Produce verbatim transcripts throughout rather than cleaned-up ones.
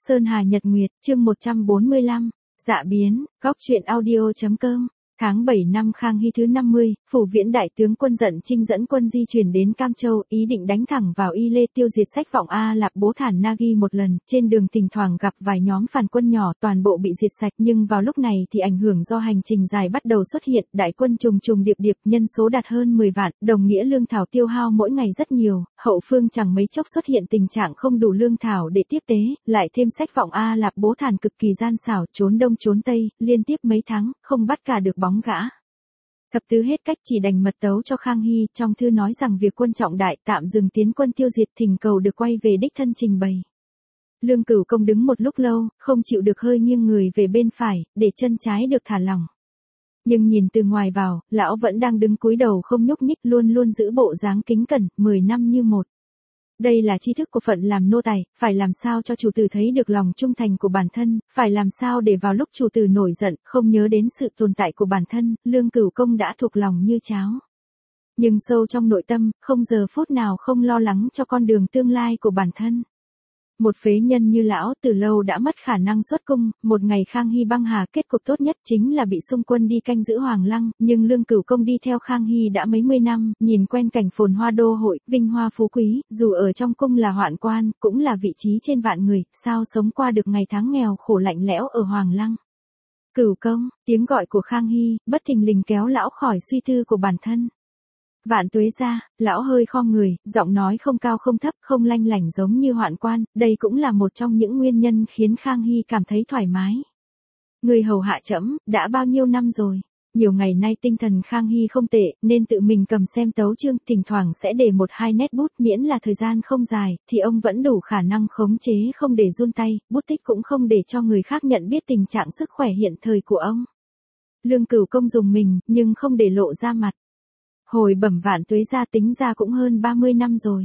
Sơn Hà Nhật Nguyệt, chương một trăm bốn mươi lăm, Dạ biến, góc truyện audio.com. Tháng bảy năm Khang Hy thứ năm mươi, Phủ Viễn đại tướng quân Dận Trinh dẫn quân di chuyển đến Cam Châu, ý định đánh thẳng vào Y Lê tiêu diệt Sách Vọng A Lạp Bố Thản Nagi một lần, trên đường thỉnh thoảng gặp vài nhóm phản quân nhỏ, toàn bộ bị diệt sạch, nhưng vào lúc này thì ảnh hưởng do hành trình dài bắt đầu xuất hiện, đại quân trùng trùng điệp điệp, nhân số đạt hơn mười vạn, đồng nghĩa lương thảo tiêu hao mỗi ngày rất nhiều, hậu phương chẳng mấy chốc xuất hiện tình trạng không đủ lương thảo để tiếp tế, lại thêm Sách Vọng A Lạp Bố Thản cực kỳ gian xảo, trốn đông trốn tây, liên tiếp mấy tháng, không bắt cả được bóng gã. Thập tứ hết cách chỉ đành mật tấu cho Khang Hy, trong thư nói rằng việc quân trọng đại, tạm dừng tiến quân tiêu diệt, thỉnh cầu được quay về đích thân trình bày. Lương Cửu Công đứng một lúc lâu, không chịu được hơi nghiêng người về bên phải, để chân trái được thả lỏng. Nhưng nhìn từ ngoài vào, lão vẫn đang đứng cúi đầu không nhúc nhích, luôn luôn giữ bộ dáng kính cẩn, mười năm như một. Đây là tri thức của phận làm nô tài, phải làm sao cho chủ tử thấy được lòng trung thành của bản thân, phải làm sao để vào lúc chủ tử nổi giận, không nhớ đến sự tồn tại của bản thân, Lương Cửu Công đã thuộc lòng như cháo. Nhưng sâu trong nội tâm, không giờ phút nào không lo lắng cho con đường tương lai của bản thân. Một phế nhân như lão từ lâu đã mất khả năng xuất cung, một ngày Khang Hy băng hà, kết cục tốt nhất chính là bị xung quân đi canh giữ Hoàng Lăng, nhưng Lương Cửu Công đi theo Khang Hy đã mấy mươi năm, nhìn quen cảnh phồn hoa đô hội, vinh hoa phú quý, dù ở trong cung là hoạn quan, cũng là vị trí trên vạn người, sao sống qua được ngày tháng nghèo khổ lạnh lẽo ở Hoàng Lăng. Cửu Công, tiếng gọi của Khang Hy, bất thình lình kéo lão khỏi suy tư của bản thân. Vạn tuế ra, lão hơi khom người, giọng nói không cao không thấp, không lanh lảnh giống như hoạn quan, đây cũng là một trong những nguyên nhân khiến Khang Hy cảm thấy thoải mái. Người hầu hạ trẫm, đã bao nhiêu năm rồi? Nhiều ngày nay tinh thần Khang Hy không tệ, nên tự mình cầm xem tấu chương, thỉnh thoảng sẽ để một hai nét bút, miễn là thời gian không dài, thì ông vẫn đủ khả năng khống chế không để run tay, bút tích cũng không để cho người khác nhận biết tình trạng sức khỏe hiện thời của ông. Lương Cửu Công dùng mình, nhưng không để lộ ra mặt. Hồi bẩm vạn tuế ra tính ra cũng hơn ba mươi năm rồi.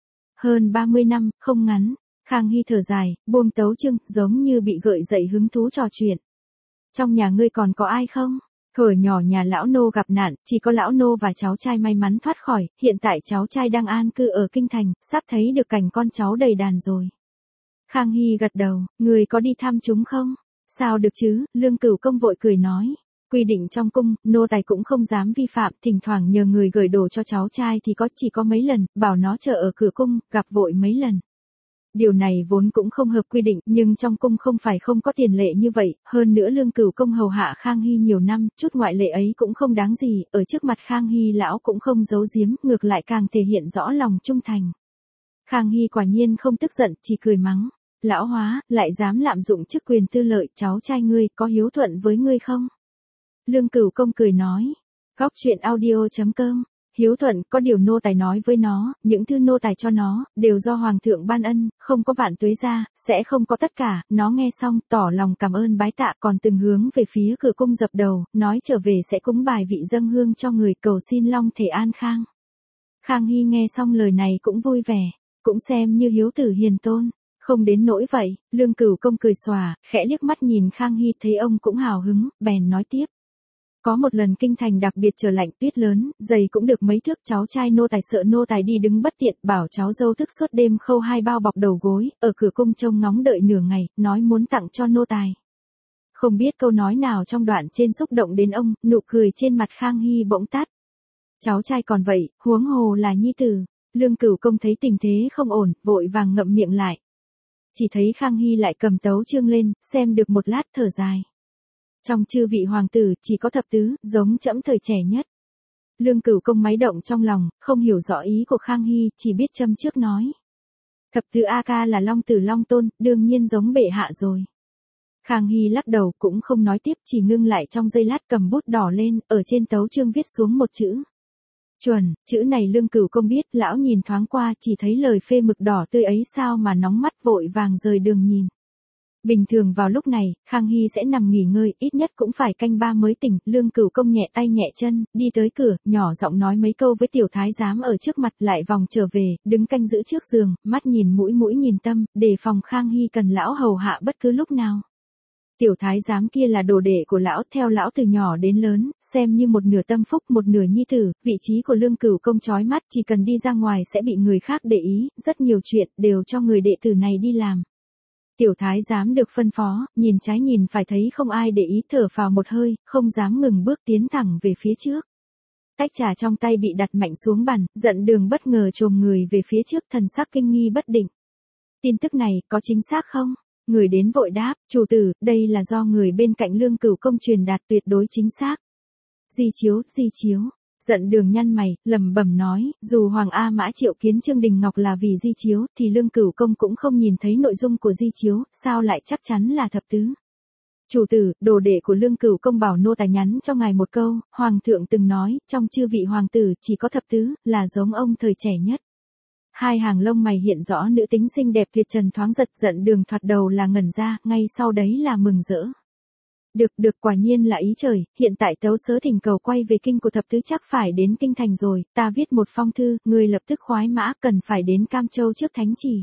Hơn ba mươi năm, không ngắn. Khang Hy thở dài, buông tấu chương, giống như bị gợi dậy hứng thú trò chuyện. Trong nhà ngươi còn có ai không? Thuở nhỏ nhà lão nô gặp nạn, chỉ có lão nô và cháu trai may mắn thoát khỏi, hiện tại cháu trai đang an cư ở kinh thành, sắp thấy được cảnh con cháu đầy đàn rồi. Khang Hy gật đầu, ngươi có đi thăm chúng không? Sao được chứ, Lương Cửu Công vội cười nói. Quy định trong cung, nô tài cũng không dám vi phạm, thỉnh thoảng nhờ người gửi đồ cho cháu trai thì có chỉ có mấy lần, bảo nó chờ ở cửa cung, gặp vội mấy lần. Điều này vốn cũng không hợp quy định, nhưng trong cung không phải không có tiền lệ như vậy, hơn nữa Lương Cửu Công hầu hạ Khang Hy nhiều năm, chút ngoại lệ ấy cũng không đáng gì, ở trước mặt Khang Hy lão cũng không giấu giếm, ngược lại càng thể hiện rõ lòng trung thành. Khang Hy quả nhiên không tức giận, chỉ cười mắng, lão hóa, lại dám lạm dụng chức quyền tư lợi, cháu trai ngươi có hiếu thuận với ngươi không? Lương Cửu Công cười nói, góc truyện audio.com, hiếu thuận, có điều nô tài nói với nó, những thứ nô tài cho nó, đều do Hoàng thượng ban ân, không có vạn tuế ra, sẽ không có tất cả, nó nghe xong, tỏ lòng cảm ơn bái tạ, còn từng hướng về phía cửa cung dập đầu, nói trở về sẽ cúng bài vị dâng hương cho người, cầu xin long thể an khang. Khang Hy nghe xong lời này cũng vui vẻ, cũng xem như hiếu tử hiền tôn. Không đến nỗi vậy, Lương Cửu Công cười xòa, khẽ liếc mắt nhìn Khang Hy, thấy ông cũng hào hứng, bèn nói tiếp. Có một lần kinh thành đặc biệt trở lạnh, tuyết lớn, giày cũng được mấy thước, cháu trai nô tài sợ nô tài đi đứng bất tiện, bảo cháu dâu thức suốt đêm khâu hai bao bọc đầu gối, ở cửa cung trông ngóng đợi nửa ngày, nói muốn tặng cho nô tài. Không biết câu nói nào trong đoạn trên xúc động đến ông, nụ cười trên mặt Khang Hy bỗng tắt. Cháu trai còn vậy, huống hồ là nhi tử. Lương Cửu Công thấy tình thế không ổn, vội vàng ngậm miệng lại. Chỉ thấy Khang Hy lại cầm tấu chương lên, xem được một lát thở dài. Trong chư vị hoàng tử, chỉ có thập tứ, giống trẫm thời trẻ nhất. Lương Cửu Công máy động trong lòng, không hiểu rõ ý của Khang Hy, chỉ biết châm trước nói. Thập tứ A Ca là Long Tử Long Tôn, đương nhiên giống bệ hạ rồi. Khang Hy lắc đầu, cũng không nói tiếp, chỉ ngưng lại trong giây lát, cầm bút đỏ lên, ở trên tấu chương viết xuống một chữ. Chuẩn, chữ này Lương Cửu Công biết, lão nhìn thoáng qua, chỉ thấy lời phê mực đỏ tươi ấy sao mà nóng mắt, vội vàng rời đường nhìn. Bình thường vào lúc này, Khang Hy sẽ nằm nghỉ ngơi, ít nhất cũng phải canh ba mới tỉnh, Lương Cửu Công nhẹ tay nhẹ chân, đi tới cửa, nhỏ giọng nói mấy câu với tiểu thái giám ở trước mặt, lại vòng trở về, đứng canh giữ trước giường, mắt nhìn mũi mũi nhìn tâm, đề phòng Khang Hy cần lão hầu hạ bất cứ lúc nào. Tiểu thái giám kia là đồ đệ của lão, theo lão từ nhỏ đến lớn, xem như một nửa tâm phúc, một nửa nhi tử, vị trí của Lương Cửu Công chói mắt, chỉ cần đi ra ngoài sẽ bị người khác để ý, rất nhiều chuyện đều cho người đệ tử này đi làm. Tiểu thái giám được phân phó, nhìn trái nhìn phải thấy không ai để ý, thở phào một hơi, không dám ngừng bước tiến thẳng về phía trước. Tách trà trong tay bị đặt mạnh xuống bàn, Dận Đường bất ngờ chồm người về phía trước, thần sắc kinh nghi bất định. Tin tức này có chính xác không? Người đến vội đáp, chủ tử, đây là do người bên cạnh Lương Cửu công truyền đạt, tuyệt đối chính xác. Di chiếu, di chiếu. Dận Đường nhăn mày, lẩm bẩm nói, dù Hoàng A Mã triệu kiến Trương Đình Ngọc là vì di chiếu, thì Lương Cửu công cũng không nhìn thấy nội dung của di chiếu, sao lại chắc chắn là thập tứ? Chủ tử, đồ đệ của Lương Cửu công bảo nô tài nhắn cho ngài một câu, Hoàng thượng từng nói, trong chư vị hoàng tử chỉ có thập tứ, là giống ông thời trẻ nhất. Hai hàng lông mày hiện rõ nữ tính xinh đẹp tuyệt trần thoáng giật. Dận Đường thoạt đầu là ngẩn ra, ngay sau đấy là mừng rỡ. Được, được, quả nhiên là ý trời, hiện tại tấu sớ thỉnh cầu quay về kinh của thập tứ chắc phải đến kinh thành rồi, ta viết một phong thư, người lập tức khoái mã, cần phải đến Cam Châu trước thánh chỉ.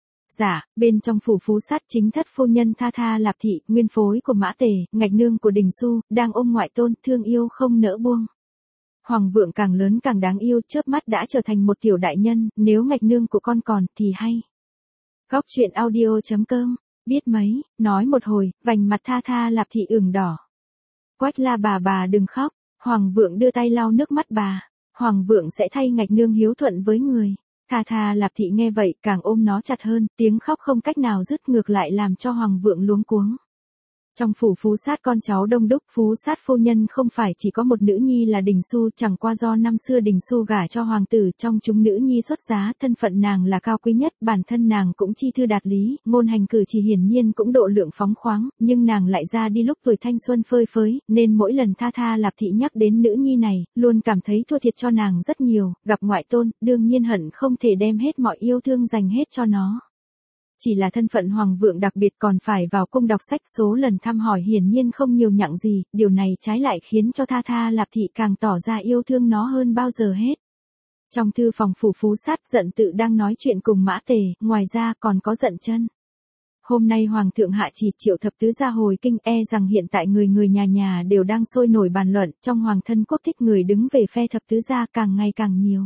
Dạ, bên trong phủ Phú Sát, chính thất phu nhân Tha Tha Lạp Thị, nguyên phối của Mã Tề, ngạch nương của Đình Xu, đang ôm ngoại tôn, thương yêu không nỡ buông. Hoàng vượng càng lớn càng đáng yêu, chớp mắt đã trở thành một tiểu đại nhân, nếu ngạch nương của con còn, thì hay. Góc truyện audio chấm com, biết mấy, nói một hồi, vành mặt Tha Tha Lạp Thị ửng đỏ. Quách la bà bà đừng khóc, Hoàng vượng đưa tay lau nước mắt bà, Hoàng vượng sẽ thay ngạch nương hiếu thuận với người. Tha Tha Lạp Thị nghe vậy, càng ôm nó chặt hơn, tiếng khóc không cách nào dứt, ngược lại làm cho Hoàng vượng luống cuống. Trong phủ Phú Sát con cháu đông đúc, Phú Sát phu nhân không phải chỉ có một nữ nhi là Đình Xu, chẳng qua do năm xưa Đình Xu gả cho hoàng tử, trong chúng nữ nhi xuất giá, thân phận nàng là cao quý nhất, bản thân nàng cũng chi thư đạt lý, ngôn hành cử chỉ hiển nhiên cũng độ lượng phóng khoáng, nhưng nàng lại ra đi lúc tuổi thanh xuân phơi phới, nên mỗi lần Tha Tha Lạp Thị nhắc đến nữ nhi này, luôn cảm thấy thua thiệt cho nàng rất nhiều, gặp ngoại tôn, đương nhiên hận không thể đem hết mọi yêu thương dành hết cho nó. Chỉ là thân phận hoàng vượng đặc biệt, còn phải vào cung đọc sách, số lần thăm hỏi hiển nhiên không nhiều nhặng gì, điều này trái lại khiến cho Tha Tha Lạp Thị càng tỏ ra yêu thương nó hơn bao giờ hết. Trong thư phòng phủ Phú Sát, Dận Tự đang nói chuyện cùng Mã Tề, ngoài ra còn có Dận Chân. Hôm nay hoàng thượng hạ chỉ triệu thập tứ ra hồi kinh, e rằng hiện tại người người nhà nhà đều đang sôi nổi bàn luận, trong hoàng thân quốc thích người đứng về phe thập tứ gia càng ngày càng nhiều.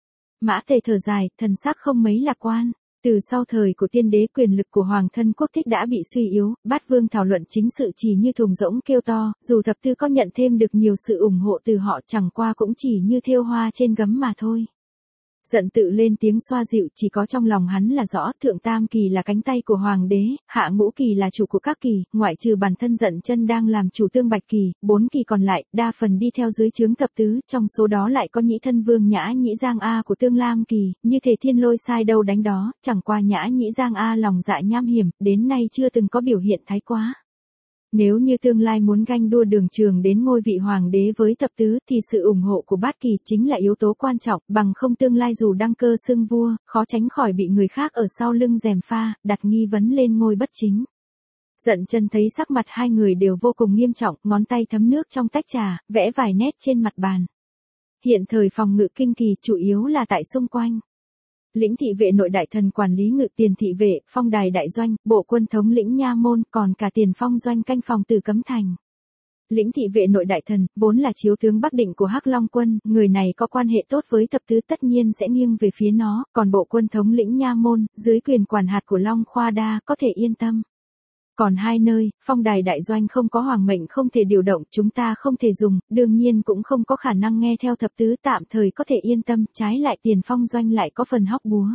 Mã Tề thở dài, thần sắc không mấy lạc quan. Từ sau thời của tiên đế, quyền lực của hoàng thân quốc thích đã bị suy yếu, bát vương thảo luận chính sự chỉ như thùng rỗng kêu to, dù thập tứ có nhận thêm được nhiều sự ủng hộ từ họ, chẳng qua cũng chỉ như thêu hoa trên gấm mà thôi. Dận Tự lên tiếng xoa dịu, chỉ có trong lòng hắn là rõ, thượng tam kỳ là cánh tay của hoàng đế, hạ ngũ kỳ là chủ của các kỳ, ngoại trừ bản thân Dận Chân đang làm chủ tương bạch kỳ, bốn kỳ còn lại, đa phần đi theo dưới trướng thập tứ, trong số đó lại có Nhĩ Thân Vương Nhã Nhĩ Giang A của tương lam kỳ, như thể thiên lôi sai đâu đánh đó, chẳng qua Nhã Nhĩ Giang A lòng dạ nham hiểm, đến nay chưa từng có biểu hiện thái quá. Nếu như tương lai muốn ganh đua đường trường đến ngôi vị hoàng đế với thập tứ, thì sự ủng hộ của bát kỳ chính là yếu tố quan trọng, bằng không tương lai dù đăng cơ xưng vua, khó tránh khỏi bị người khác ở sau lưng gièm pha, đặt nghi vấn lên ngôi bất chính. Dận Chân thấy sắc mặt hai người đều vô cùng nghiêm trọng, ngón tay thấm nước trong tách trà, vẽ vài nét trên mặt bàn. Hiện thời phòng ngự kinh kỳ chủ yếu là tại xung quanh. Lĩnh thị vệ nội đại thần quản lý ngự tiền thị vệ, phong đài đại doanh, bộ quân thống lĩnh nha môn, còn cả tiền phong doanh canh phòng Tử Cấm Thành. Lĩnh thị vệ nội đại thần, vốn là chiếu tướng Bắc Định của Hắc Long quân, người này có quan hệ tốt với thập tứ tất nhiên sẽ nghiêng về phía nó, còn bộ quân thống lĩnh nha môn, dưới quyền quản hạt của Long Khoa Đa, có thể yên tâm. Còn hai nơi, phong đài đại doanh không có hoàng mệnh không thể điều động, chúng ta không thể dùng, đương nhiên cũng không có khả năng nghe theo thập tứ, tạm thời có thể yên tâm, trái lại tiền phong doanh lại có phần hóc búa.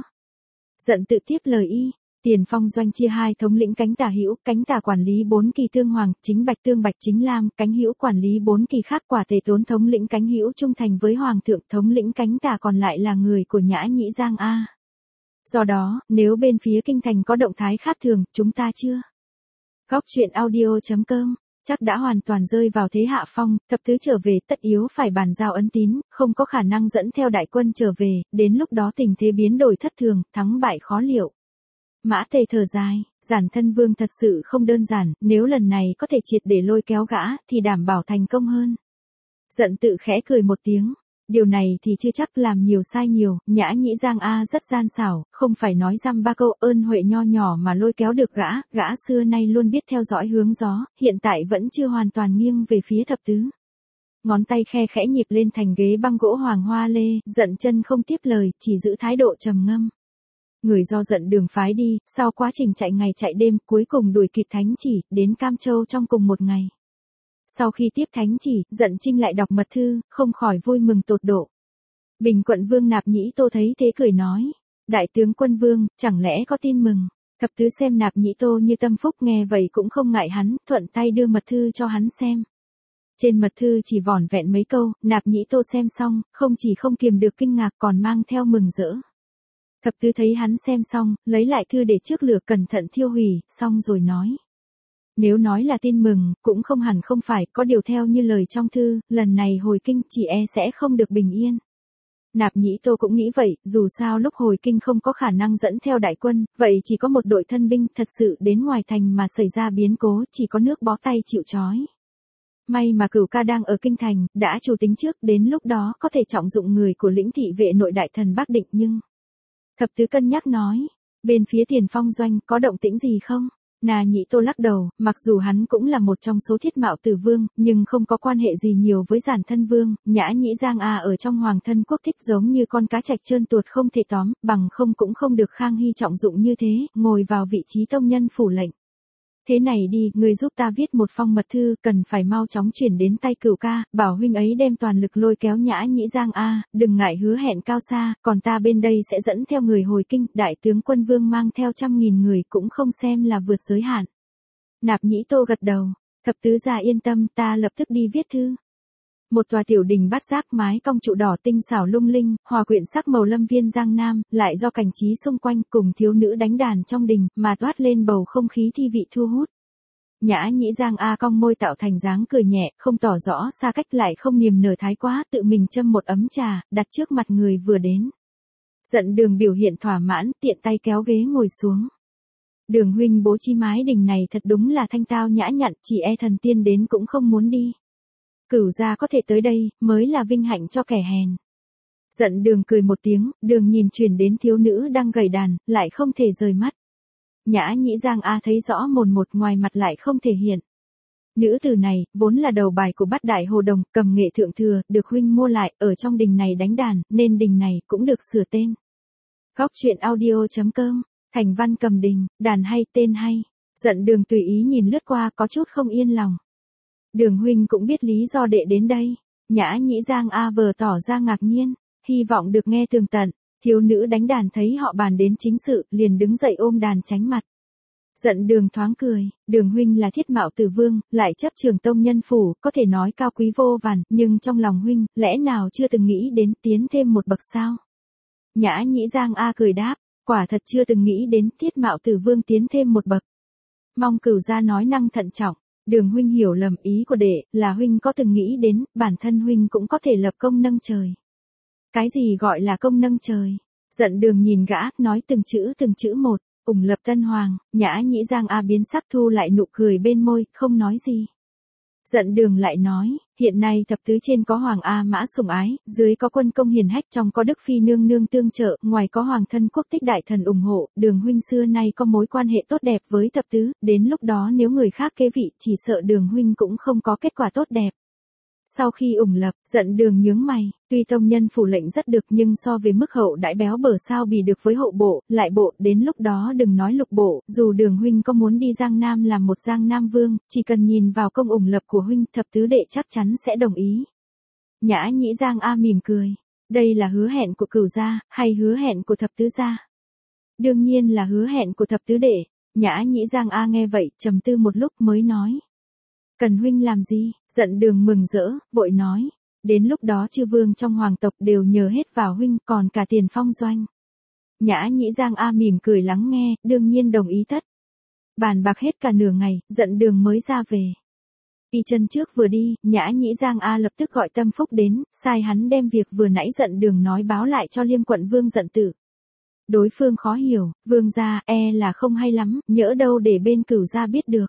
Dận Tự tiếp lời y, tiền phong doanh chia hai thống lĩnh cánh tả hữu, cánh tả quản lý bốn kỳ tương hoàng, chính bạch tương bạch chính lam, cánh hữu quản lý bốn kỳ khác, quả tề tốn thống lĩnh cánh hữu trung thành với hoàng thượng, thống lĩnh cánh tả còn lại là người của Nhã Nhĩ Giang A. Do đó, nếu bên phía kinh thành có động thái khác thường, chúng ta chưa. Góc truyện audio chấm com, chắc đã hoàn toàn rơi vào thế hạ phong, thập tứ trở về tất yếu phải bàn giao ấn tín, không có khả năng dẫn theo đại quân trở về, đến lúc đó tình thế biến đổi thất thường, thắng bại khó liệu. Mã Tề thở dài, Giản Thân Vương thật sự không đơn giản, nếu lần này có thể triệt để lôi kéo gã, thì đảm bảo thành công hơn. Dận Tự khẽ cười một tiếng. Điều này thì chưa chắc, làm nhiều sai nhiều, Nhã Nhĩ Giang A rất gian xảo, không phải nói dăm ba câu ơn huệ nho nhỏ mà lôi kéo được gã, gã xưa nay luôn biết theo dõi hướng gió, hiện tại vẫn chưa hoàn toàn nghiêng về phía thập tứ. Ngón tay khe khẽ nhịp lên thành ghế băng gỗ hoàng hoa lê, Dận Chân không tiếp lời, chỉ giữ thái độ trầm ngâm. Người do giận đường phái đi, sau quá trình chạy ngày chạy đêm, cuối cùng đuổi kịp thánh chỉ, đến Cam Châu trong cùng một ngày. Sau khi tiếp thánh chỉ, Dận Trinh lại đọc mật thư, không khỏi vui mừng tột độ. Bình Quận Vương Nạp Nhĩ Tô thấy thế cười nói, đại tướng quân vương, chẳng lẽ có tin mừng? Thập tứ xem Nạp Nhĩ Tô như tâm phúc, nghe vậy cũng không ngại hắn, thuận tay đưa mật thư cho hắn xem. Trên mật thư chỉ vỏn vẹn mấy câu, Nạp Nhĩ Tô xem xong, không chỉ không kiềm được kinh ngạc còn mang theo mừng rỡ. Thập tứ thấy hắn xem xong, lấy lại thư để trước lửa cẩn thận thiêu hủy, xong rồi nói. Nếu nói là tin mừng, cũng không hẳn không phải, có điều theo như lời trong thư, lần này hồi kinh chỉ e sẽ không được bình yên. Nạp Nhĩ Tô cũng nghĩ vậy, dù sao lúc hồi kinh không có khả năng dẫn theo đại quân, vậy chỉ có một đội thân binh, thật sự đến ngoài thành mà xảy ra biến cố, chỉ có nước bó tay chịu trói. May mà Cửu Ca đang ở kinh thành, đã chủ tính trước, đến lúc đó có thể trọng dụng người của lĩnh thị vệ nội đại thần Bắc Định nhưng... Thập tứ cân nhắc nói, bên phía Tiền Phong doanh có động tĩnh gì không? Nà Nhĩ Tô lắc đầu, mặc dù hắn cũng là một trong số thiết mạo tử vương, nhưng không có quan hệ gì nhiều với giản thân vương, Nhã Nhĩ Giang A ở trong hoàng thân quốc thích giống như con cá trạch trơn tuột không thể tóm, bằng không cũng không được Khang Hy trọng dụng như thế, ngồi vào vị trí tông nhân phủ lệnh. Thế này đi, người giúp ta viết một phong mật thư, cần phải mau chóng chuyển đến tay Cửu Ca, bảo huynh ấy đem toàn lực lôi kéo Nhã Nhĩ Giang A, đừng ngại hứa hẹn cao xa, còn ta bên đây sẽ dẫn theo người hồi kinh, đại tướng quân vương mang theo trăm nghìn người cũng không xem là vượt giới hạn. Nạp Nhĩ Tô gật đầu, thập tứ gia yên tâm, ta lập tức đi viết thư. Một tòa tiểu đình bát giác mái cong trụ đỏ tinh xảo lung linh, hòa quyện sắc màu lâm viên Giang Nam, lại do cảnh trí xung quanh cùng thiếu nữ đánh đàn trong đình, mà toát lên bầu không khí thi vị thu hút. Nhã Nhĩ Giang A cong môi tạo thành dáng cười nhẹ, không tỏ rõ xa cách lại không niềm nở thái quá, tự mình châm một ấm trà, đặt trước mặt người vừa đến. Dận Đường biểu hiện thỏa mãn, tiện tay kéo ghế ngồi xuống. Đường huynh bố trí mái đình này thật đúng là thanh tao nhã nhặn, chỉ e thần tiên đến cũng không muốn đi. Cửu gia có thể tới đây, mới là vinh hạnh cho kẻ hèn. Dận Đường cười một tiếng, đường nhìn chuyển đến thiếu nữ đang gảy đàn, lại không thể rời mắt. Nhã Nhĩ Giang A thấy rõ mồn một, ngoài mặt lại không thể hiện. Nữ tử này, vốn là đầu bài của bát đại hồ đồng, cầm nghệ thượng thừa, được huynh mua lại, ở trong đình này đánh đàn, nên đình này cũng được sửa tên. Góc truyện audio chấm com, thành văn cầm đình, đàn hay, tên hay. Dận Đường tùy ý nhìn lướt qua có chút không yên lòng. Đường huynh cũng biết lý do đệ đến đây. Nhã Nhĩ Giang A vờ tỏ ra ngạc nhiên, hy vọng được nghe tường tận. Thiếu nữ đánh đàn thấy họ bàn đến chính sự, liền đứng dậy ôm đàn tránh mặt. Dận Đường thoáng cười, Đường huynh là thiết mạo tử vương, lại chấp trường tông nhân phủ, có thể nói cao quý vô vàn, nhưng trong lòng huynh, lẽ nào chưa từng nghĩ đến tiến thêm một bậc sao? Nhã Nhĩ Giang A cười đáp, quả thật chưa từng nghĩ đến thiết mạo tử vương tiến thêm một bậc. Mong Cửu gia nói năng thận trọng. Đường huynh hiểu lầm, ý của đệ là huynh có từng nghĩ đến, bản thân huynh cũng có thể lập công nâng trời. Cái gì gọi là công nâng trời? Dận Đường nhìn gã, nói từng chữ từng chữ một, ủng lập tân hoàng. Nhã Nhĩ Giang A biến sắc thu lại nụ cười bên môi, không nói gì. Dận Đường lại nói, hiện nay thập tứ trên có Hoàng A Mã sủng ái, dưới có quân công hiền hách, trong có Đức Phi nương nương tương trợ, ngoài có Hoàng thân quốc tích đại thần ủng hộ, Đường huynh xưa nay có mối quan hệ tốt đẹp với thập tứ, đến lúc đó nếu người khác kế vị, chỉ sợ Đường huynh cũng không có kết quả tốt đẹp. Sau khi ủng lập, Dận Đường nhướng mày, tuy tông nhân phủ lệnh rất được nhưng so với mức hậu đãi béo bở sao bì được với hậu bộ, lại bộ, đến lúc đó đừng nói lục bộ, dù Đường huynh có muốn đi Giang Nam làm một Giang Nam vương, chỉ cần nhìn vào công ủng lập của huynh, thập tứ đệ chắc chắn sẽ đồng ý. Nhã Nhĩ Giang A mỉm cười, đây là hứa hẹn của Cửu gia, hay hứa hẹn của thập tứ gia? Đương nhiên là hứa hẹn của thập tứ đệ. Nhã Nhĩ Giang A nghe vậy, trầm tư một lúc mới nói. Cần huynh làm gì? Dận Đường mừng rỡ, vội nói. Đến lúc đó chư vương trong hoàng tộc đều nhờ hết vào huynh, còn cả Tiền Phong doanh. Nhã Nhĩ Giang A mỉm cười lắng nghe, đương nhiên đồng ý tất. Bàn bạc hết cả nửa ngày, Dận Đường mới ra về. Y chân trước vừa đi, Nhã Nhĩ Giang A lập tức gọi Tâm Phúc đến, sai hắn đem việc vừa nãy Dận Đường nói báo lại cho Liêm quận vương Dận Tử. Đối phương khó hiểu, vương gia e là không hay lắm, nhỡ đâu để bên Cửu gia biết được.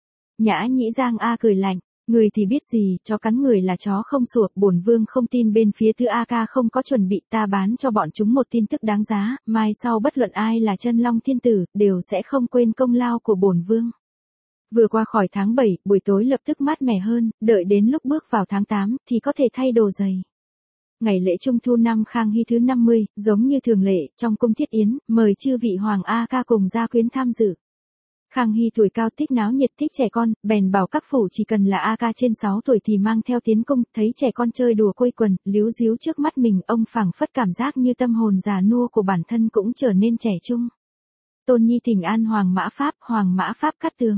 Nhã Nhĩ Giang A cười lạnh, người thì biết gì, chó cắn người là chó không sủa, bổn vương không tin bên phía Tư A Ca không có chuẩn bị, ta bán cho bọn chúng một tin tức đáng giá, mai sau bất luận ai là chân long thiên tử, đều sẽ không quên công lao của bổn vương. Vừa qua khỏi tháng bảy, buổi tối lập tức mát mẻ hơn, đợi đến lúc bước vào tháng tám, thì có thể thay đồ giày. ngày lễ Trung thu năm Khang Hy thứ năm mươi, giống như thường lệ, trong cung thiết yến, mời chư vị hoàng A ca cùng gia quyến tham dự. Khang Hy tuổi cao thích náo nhiệt thích trẻ con, bèn bảo các phủ chỉ cần là A ca trên sáu tuổi thì mang theo tiến cung, thấy trẻ con chơi đùa quây quần, líu díu trước mắt mình, ông phảng phất cảm giác như tâm hồn già nua của bản thân cũng trở nên trẻ trung. Tôn Nhi thỉnh an Hoàng Mã Pháp, Hoàng Mã Pháp Cát Tường.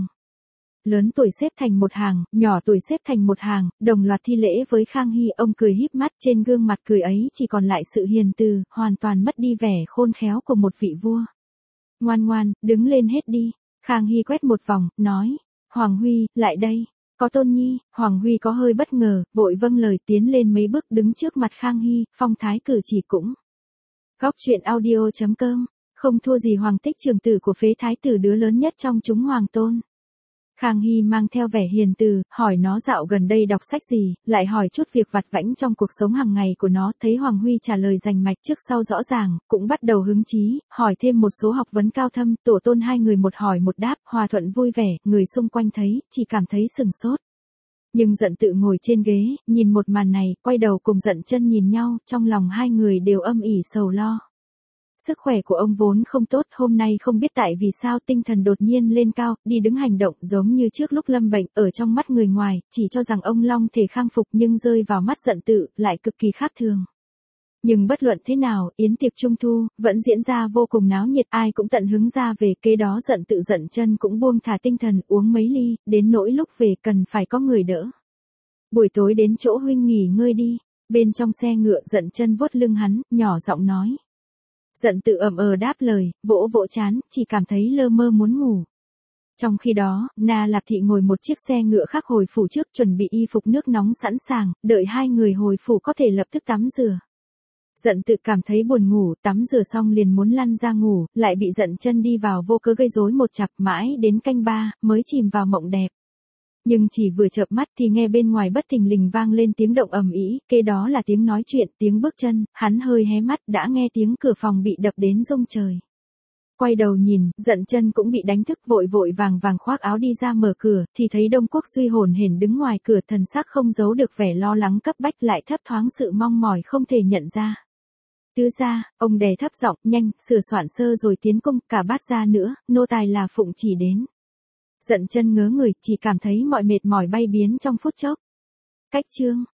Lớn tuổi xếp thành một hàng, nhỏ tuổi xếp thành một hàng, đồng loạt thi lễ với Khang Hy, ông cười híp mắt, trên gương mặt cười ấy chỉ còn lại sự hiền từ, hoàn toàn mất đi vẻ khôn khéo của một vị vua. Ngoan ngoan, đứng lên hết đi. Khang Hy quét một vòng, nói, Hoàng Huy, lại đây. Có Tôn Nhi. Hoàng Huy có hơi bất ngờ, vội vâng lời tiến lên mấy bước đứng trước mặt Khang Hy, phong thái cử chỉ cũng. Góc truyện audio chấm com, không thua gì Hoàng Tích trường tử của phế thái tử đứa lớn nhất trong chúng hoàng tôn. Khang Hy mang theo vẻ hiền từ, hỏi nó dạo gần đây đọc sách gì, lại hỏi chút việc vặt vãnh trong cuộc sống hàng ngày của nó, thấy Hoàng Huy trả lời rành mạch trước sau rõ ràng, cũng bắt đầu hứng chí, hỏi thêm một số học vấn cao thâm, tổ tôn hai người một hỏi một đáp, hòa thuận vui vẻ, người xung quanh thấy, chỉ cảm thấy sừng sốt. Nhưng Dận Tự ngồi trên ghế, nhìn một màn này, quay đầu cùng Dận Chân nhìn nhau, trong lòng hai người đều âm ỉ sầu lo. Sức khỏe của ông vốn không tốt, hôm nay không biết tại vì sao tinh thần đột nhiên lên cao, đi đứng hành động giống như trước lúc lâm bệnh, ở trong mắt người ngoài, chỉ cho rằng ông long thể khang phục nhưng rơi vào mắt Dận Tự, lại cực kỳ khác thường. Nhưng bất luận thế nào, yến tiệc Trung thu, vẫn diễn ra vô cùng náo nhiệt, ai cũng tận hứng ra về, kế đó Dận Tự Dận Chân cũng buông thả tinh thần, uống mấy ly, đến nỗi lúc về cần phải có người đỡ. Buổi tối đến chỗ huynh nghỉ ngơi đi, bên trong xe ngựa Dận Chân vuốt lưng hắn, nhỏ giọng nói. Dận Tự ậm ờ đáp lời, vỗ vỗ trán, chỉ cảm thấy lơ mơ muốn ngủ. Trong khi đó, Na Lạp Thị ngồi một chiếc xe ngựa khác hồi phủ trước, chuẩn bị y phục nước nóng sẵn sàng, đợi hai người hồi phủ có thể lập tức tắm rửa. Dận Tự cảm thấy buồn ngủ, tắm rửa xong liền muốn lăn ra ngủ, lại bị Dận Chân đi vào vô cớ gây rối một chặp, mãi đến canh ba, mới chìm vào mộng đẹp. Nhưng chỉ vừa chợp mắt thì nghe bên ngoài bất thình lình vang lên tiếng động ầm ĩ, kế đó là tiếng nói chuyện, tiếng bước chân, hắn hơi hé mắt đã nghe tiếng cửa phòng bị đập đến rung trời. Quay đầu nhìn, Dận Chân cũng bị đánh thức, vội vội vàng vàng khoác áo đi ra mở cửa, thì thấy Đông Quốc Duy hồn hển đứng ngoài cửa, thần sắc không giấu được vẻ lo lắng cấp bách, lại thấp thoáng sự mong mỏi không thể nhận ra. Tứ gia, ông đè thấp giọng, nhanh, sửa soạn sơ rồi tiến cung, cả bát gia nữa, nô tài là phụng chỉ đến. Dận Chân ngớ người, chỉ cảm thấy mọi mệt mỏi bay biến trong phút chốc. Cách chương